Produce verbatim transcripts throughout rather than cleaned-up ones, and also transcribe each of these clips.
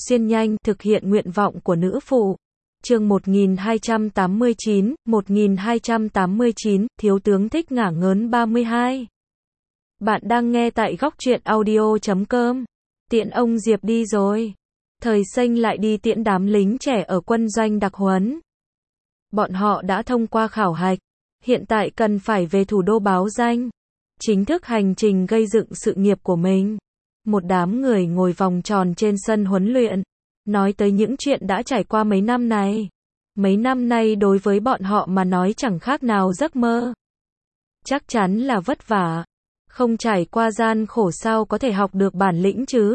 xuyên nhanh, thực hiện nguyện vọng của nữ phụ. Chương một nghìn hai trăm tám mươi chín, một nghìn hai trăm tám mươi chín, Thiếu tướng thích ngả ngớn ba mươi hai. Bạn đang nghe tại góc truyện audio chấm com. Tiễn ông Diệp đi rồi. Thời Xanh lại đi tiễn đám lính trẻ ở quân doanh đặc huấn. Bọn họ đã thông qua khảo hạch, hiện tại cần phải về thủ đô báo danh, chính thức hành trình gây dựng sự nghiệp của mình. Một đám người ngồi vòng tròn trên sân huấn luyện, nói tới những chuyện đã trải qua mấy năm này. Mấy năm nay đối với bọn họ mà nói chẳng khác nào giấc mơ. Chắc chắn là vất vả, không trải qua gian khổ sao có thể học được bản lĩnh chứ.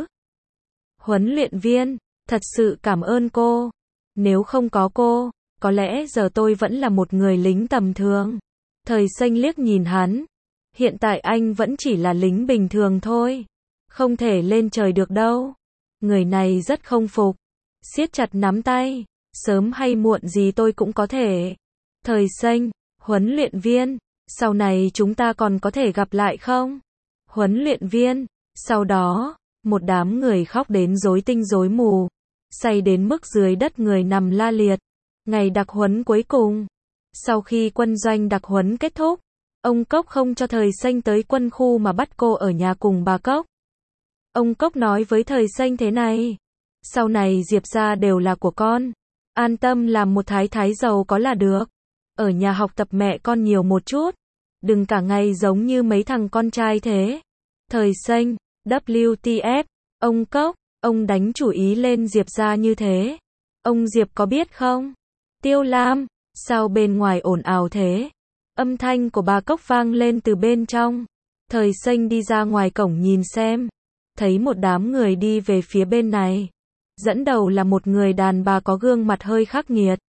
Huấn luyện viên, thật sự cảm ơn cô. Nếu không có cô, có lẽ giờ tôi vẫn là một người lính tầm thường. Thời Xanh liếc nhìn hắn. Hiện tại anh vẫn chỉ là lính bình thường thôi. Không thể lên trời được đâu. Người này rất không phục. Siết chặt nắm tay. Sớm hay muộn gì tôi cũng có thể. Thời Xanh, huấn luyện viên, sau này chúng ta còn có thể gặp lại không? Huấn luyện viên, sau đó, một đám người khóc đến rối tinh rối mù. Say đến mức dưới đất người nằm la liệt. Ngày đặc huấn cuối cùng. Sau khi quân doanh đặc huấn kết thúc, ông Cốc không cho Thời Xanh tới quân khu mà bắt cô ở nhà cùng bà Cốc. Ông Cốc nói với Thời Xanh thế này. Sau này Diệp gia đều là của con. An tâm làm một thái thái giàu có là được. Ở nhà học tập mẹ con nhiều một chút. Đừng cả ngày giống như mấy thằng con trai thế. Thời Xanh, W T F, ông Cốc, ông đánh chủ ý lên Diệp gia như thế. Ông Diệp có biết không? Tiêu Lam, sao bên ngoài ồn ào thế? Âm thanh của bà Cốc vang lên từ bên trong. Thời Xanh đi ra ngoài cổng nhìn xem. Thấy một đám người đi về phía bên này. Dẫn đầu là một người đàn bà có gương mặt hơi khắc nghiệt.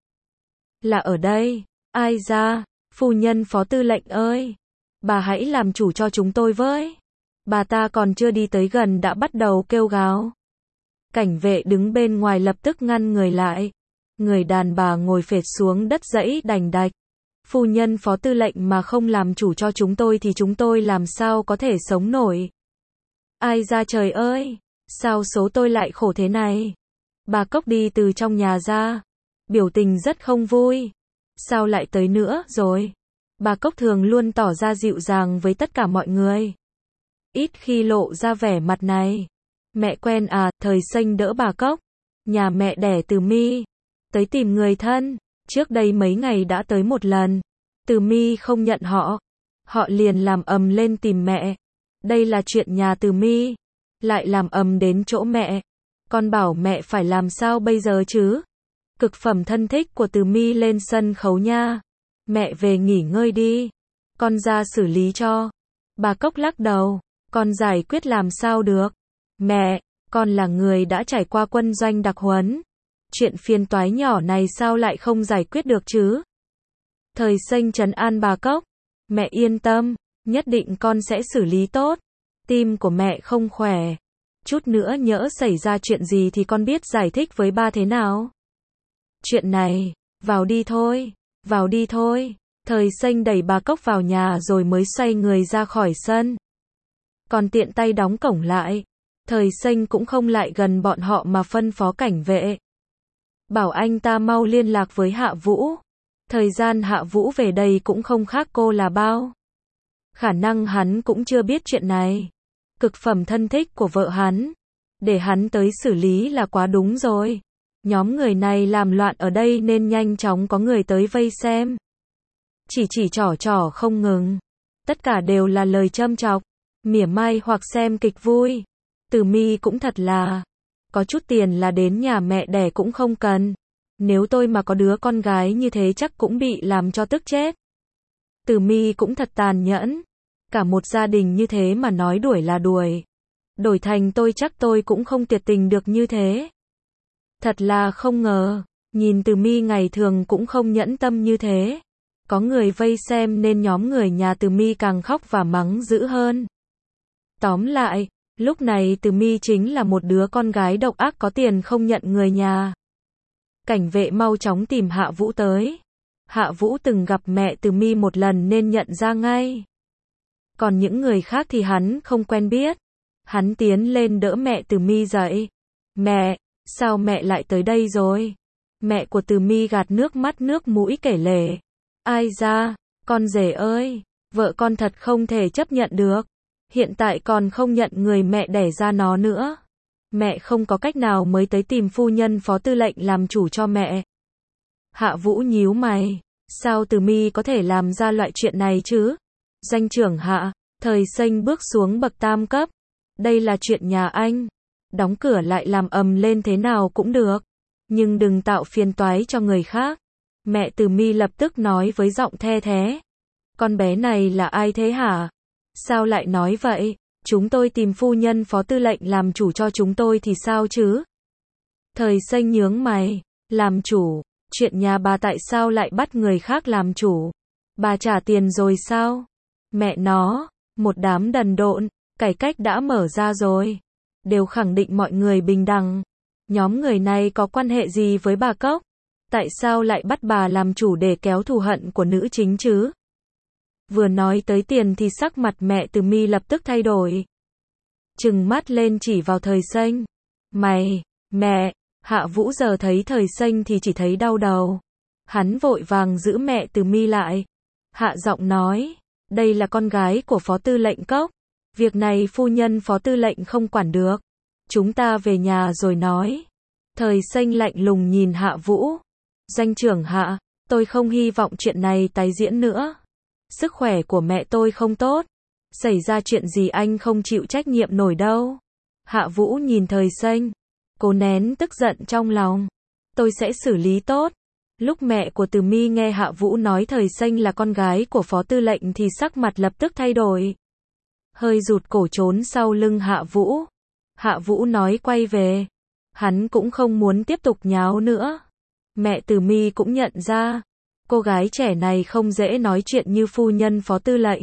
Là ở đây. Ai ra? Phu nhân phó tư lệnh ơi. Bà hãy làm chủ cho chúng tôi với. Bà ta còn chưa đi tới gần đã bắt đầu kêu gào. Cảnh vệ đứng bên ngoài lập tức ngăn người lại. Người đàn bà ngồi phệt xuống đất dãy đành đạch. Phu nhân phó tư lệnh mà không làm chủ cho chúng tôi thì chúng tôi làm sao có thể sống nổi. Ai ra trời ơi, sao số tôi lại khổ thế này. Bà Cốc đi từ trong nhà ra. Biểu tình rất không vui. Sao lại tới nữa rồi. Bà Cốc thường luôn tỏ ra dịu dàng với tất cả mọi người. Ít khi lộ ra vẻ mặt này. Mẹ quen à, Thời Xanh đỡ bà Cốc. Nhà mẹ đẻ Từ My. Tới tìm người thân. Trước đây mấy ngày đã tới một lần. Từ My không nhận họ. Họ liền làm ầm lên tìm mẹ. Đây là chuyện nhà Từ My. Lại làm ầm đến chỗ mẹ. Con bảo mẹ phải làm sao bây giờ chứ? Cực phẩm thân thích của Từ My lên sân khấu nha. Mẹ về nghỉ ngơi đi. Con ra xử lý cho. Bà Cốc lắc đầu. Con giải quyết làm sao được? Mẹ, con là người đã trải qua quân doanh đặc huấn. Chuyện phiền toái nhỏ này sao lại không giải quyết được chứ? Thời Xanh trấn an bà Cốc. Mẹ yên tâm, nhất định con sẽ xử lý tốt. Tim của mẹ không khỏe. Chút nữa nhỡ xảy ra chuyện gì thì con biết giải thích với ba thế nào? Chuyện này, vào đi thôi, vào đi thôi. Thời Xanh đẩy bà Cốc vào nhà rồi mới xoay người ra khỏi sân. Còn tiện tay đóng cổng lại. Thời Xanh cũng không lại gần bọn họ mà phân phó cảnh vệ. Bảo anh ta mau liên lạc với Hạ Vũ. Thời gian Hạ Vũ về đây cũng không khác cô là bao. Khả năng hắn cũng chưa biết chuyện này. Cực phẩm thân thích của vợ hắn. Để hắn tới xử lý là quá đúng rồi. Nhóm người này làm loạn ở đây nên nhanh chóng có người tới vây xem. Chỉ chỉ trỏ trỏ không ngừng. Tất cả đều là lời châm chọc, mỉa mai hoặc xem kịch vui. Từ My cũng thật là. Có chút tiền là đến nhà mẹ đẻ cũng không cần. Nếu tôi mà có đứa con gái như thế chắc cũng bị làm cho tức chết. Từ My cũng thật tàn nhẫn. Cả một gia đình như thế mà nói đuổi là đuổi. Đổi thành tôi chắc tôi cũng không tuyệt tình được như thế. Thật là không ngờ. Nhìn Từ My ngày thường cũng không nhẫn tâm như thế. Có người vây xem nên nhóm người nhà Từ My càng khóc và mắng dữ hơn. Tóm lại, lúc này Từ My chính là một đứa con gái độc ác có tiền không nhận người nhà. Cảnh vệ mau chóng tìm Hạ Vũ tới. Hạ Vũ từng gặp mẹ Từ My một lần nên nhận ra ngay. Còn những người khác thì hắn không quen biết. Hắn tiến lên đỡ mẹ Từ My dậy. Mẹ, sao mẹ lại tới đây rồi? Mẹ của Từ My gạt nước mắt nước mũi kể lể. Ai ra, con rể ơi, vợ con thật không thể chấp nhận được. Hiện tại còn không nhận người mẹ đẻ ra nó nữa. Mẹ không có cách nào mới tới tìm phu nhân phó tư lệnh làm chủ cho mẹ. Hạ Vũ nhíu mày, sao Từ My có thể làm ra loại chuyện này chứ? Doanh trưởng Hạ, Thời Xanh bước xuống bậc tam cấp. Đây là chuyện nhà anh. Đóng cửa lại làm ầm lên thế nào cũng được. Nhưng đừng tạo phiền toái cho người khác. Mẹ Từ My lập tức nói với giọng the thé. Con bé này là ai thế hả? Sao lại nói vậy? Chúng tôi tìm phu nhân phó tư lệnh làm chủ cho chúng tôi thì sao chứ? Thời Xanh nhướng mày. Làm chủ? Chuyện nhà bà tại sao lại bắt người khác làm chủ? Bà trả tiền rồi sao? Mẹ nó, một đám đần độn, cải cách đã mở ra rồi. Đều khẳng định mọi người bình đẳng. Nhóm người này có quan hệ gì với bà Cốc? Tại sao lại bắt bà làm chủ để kéo thù hận của nữ chính chứ? Vừa nói tới tiền thì sắc mặt mẹ Từ My lập tức thay đổi. Trừng mắt lên chỉ vào Thời Xanh. Mày, mẹ, Hạ Vũ giờ thấy Thời Xanh thì chỉ thấy đau đầu. Hắn vội vàng giữ mẹ Từ My lại. Hạ giọng nói, đây là con gái của phó tư lệnh Cốc. Việc này phu nhân phó tư lệnh không quản được. Chúng ta về nhà rồi nói. Thời Xanh lạnh lùng nhìn Hạ Vũ. Doanh trưởng Hạ, tôi không hy vọng chuyện này tái diễn nữa. Sức khỏe của mẹ tôi không tốt. Xảy ra chuyện gì anh không chịu trách nhiệm nổi đâu. Hạ Vũ nhìn Thời Xanh. Cố nén tức giận trong lòng. Tôi sẽ xử lý tốt. Lúc mẹ của Từ My nghe Hạ Vũ nói Thời Xanh là con gái của phó tư lệnh thì sắc mặt lập tức thay đổi. Hơi rụt cổ trốn sau lưng Hạ Vũ. Hạ Vũ nói quay về. Hắn cũng không muốn tiếp tục nháo nữa. Mẹ Từ My cũng nhận ra. Cô gái trẻ này không dễ nói chuyện như phu nhân phó tư lệnh.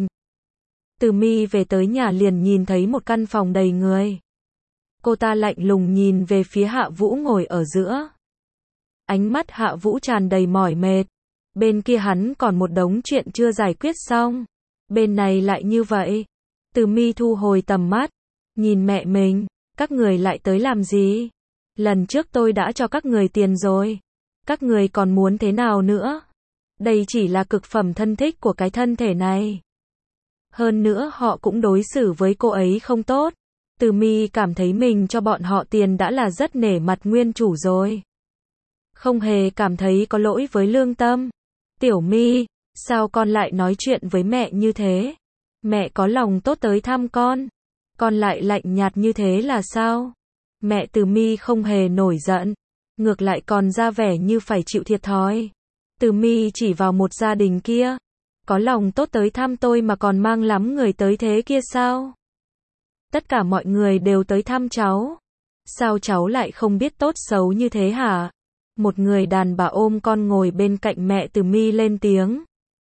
Từ My về tới nhà liền nhìn thấy một căn phòng đầy người. Cô ta lạnh lùng nhìn về phía Hạ Vũ ngồi ở giữa. Ánh mắt Hạ Vũ tràn đầy mỏi mệt. Bên kia hắn còn một đống chuyện chưa giải quyết xong. Bên này lại như vậy. Từ My thu hồi tầm mắt. Nhìn mẹ mình. Các người lại tới làm gì? Lần trước tôi đã cho các người tiền rồi. Các người còn muốn thế nào nữa? Đây chỉ là cực phẩm thân thích của cái thân thể này. Hơn nữa họ cũng đối xử với cô ấy không tốt. Từ My cảm thấy mình cho bọn họ tiền đã là rất nể mặt nguyên chủ rồi. Không hề cảm thấy có lỗi với lương tâm. Tiểu My, sao con lại nói chuyện với mẹ như thế? Mẹ có lòng tốt tới thăm con. Con lại lạnh nhạt như thế là sao? Mẹ Từ My không hề nổi giận. Ngược lại còn ra vẻ như phải chịu thiệt thòi. Từ My chỉ vào một gia đình kia. Có lòng tốt tới thăm tôi mà còn mang lắm người tới thế kia sao? Tất cả mọi người đều tới thăm cháu. Sao cháu lại không biết tốt xấu như thế hả? Một người đàn bà ôm con ngồi bên cạnh mẹ Từ My lên tiếng.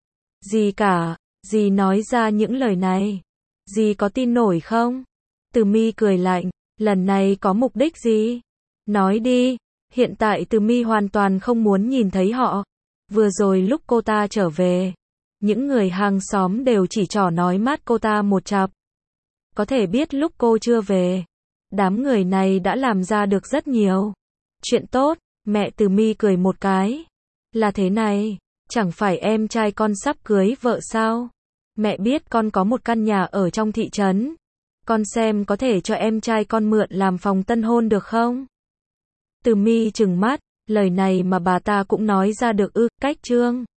Gì cả, dì nói ra những lời này. Dì có tin nổi không? Từ My cười lạnh, lần này có mục đích gì? Nói đi, hiện tại Từ My hoàn toàn không muốn nhìn thấy họ. Vừa rồi lúc cô ta trở về, những người hàng xóm đều chỉ trỏ nói mát cô ta một chặp. Có thể biết lúc cô chưa về, đám người này đã làm ra được rất nhiều chuyện tốt. Mẹ Từ My cười một cái. Là thế này, chẳng phải em trai con sắp cưới vợ sao? Mẹ biết con có một căn nhà ở trong thị trấn. Con xem có thể cho em trai con mượn làm phòng tân hôn được không? Từ My trừng mắt, lời này mà bà ta cũng nói ra được ư? Cách Trương